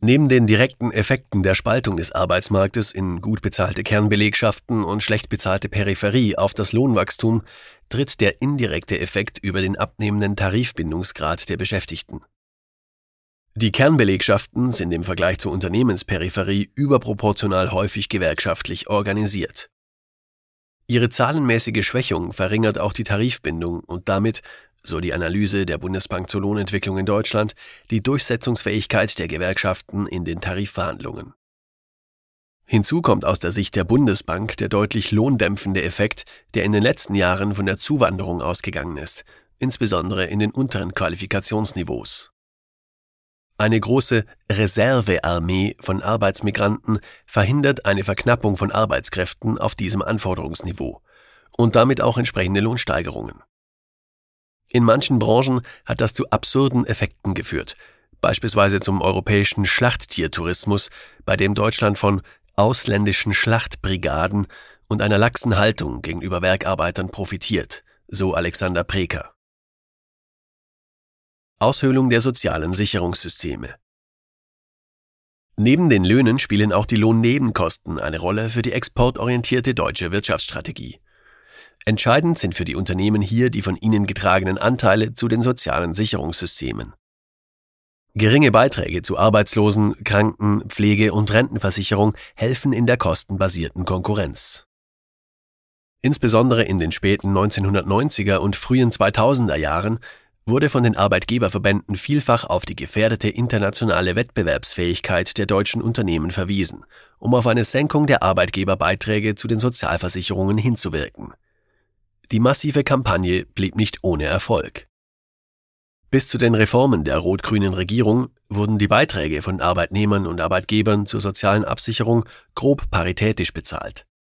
Neben den direkten Effekten der Spaltung des Arbeitsmarktes in gut bezahlte Kernbelegschaften und schlecht bezahlte Peripherie auf das Lohnwachstum tritt der indirekte Effekt über den abnehmenden Tarifbindungsgrad der Beschäftigten. Die Kernbelegschaften sind im Vergleich zur Unternehmensperipherie überproportional häufig gewerkschaftlich organisiert. Ihre zahlenmäßige Schwächung verringert auch die Tarifbindung und damit, so die Analyse der Bundesbank zur Lohnentwicklung in Deutschland, die Durchsetzungsfähigkeit der Gewerkschaften in den Tarifverhandlungen. Hinzu kommt aus der Sicht der Bundesbank der deutlich lohndämpfende Effekt, der in den letzten Jahren von der Zuwanderung ausgegangen ist, insbesondere in den unteren Qualifikationsniveaus. Eine große Reservearmee von Arbeitsmigranten verhindert eine Verknappung von Arbeitskräften auf diesem Anforderungsniveau und damit auch entsprechende Lohnsteigerungen. In manchen Branchen hat das zu absurden Effekten geführt, beispielsweise zum europäischen Schlachttiertourismus, bei dem Deutschland von ausländischen Schlachtbrigaden und einer laxen Haltung gegenüber Werkarbeitern profitiert, so Alexander Preker. Aushöhlung der sozialen Sicherungssysteme. Neben den Löhnen spielen auch die Lohnnebenkosten eine Rolle für die exportorientierte deutsche Wirtschaftsstrategie. Entscheidend sind für die Unternehmen hier die von ihnen getragenen Anteile zu den sozialen Sicherungssystemen. Geringe Beiträge zu Arbeitslosen-, Kranken-, Pflege- und Rentenversicherung helfen in der kostenbasierten Konkurrenz. Insbesondere in den späten 1990er und frühen 2000er Jahren wurde von den Arbeitgeberverbänden vielfach auf die gefährdete internationale Wettbewerbsfähigkeit der deutschen Unternehmen verwiesen, um auf eine Senkung der Arbeitgeberbeiträge zu den Sozialversicherungen hinzuwirken. Die massive Kampagne blieb nicht ohne Erfolg. Bis zu den Reformen der rot-grünen Regierung wurden die Beiträge von Arbeitnehmern und Arbeitgebern zur sozialen Absicherung grob paritätisch bezahlt.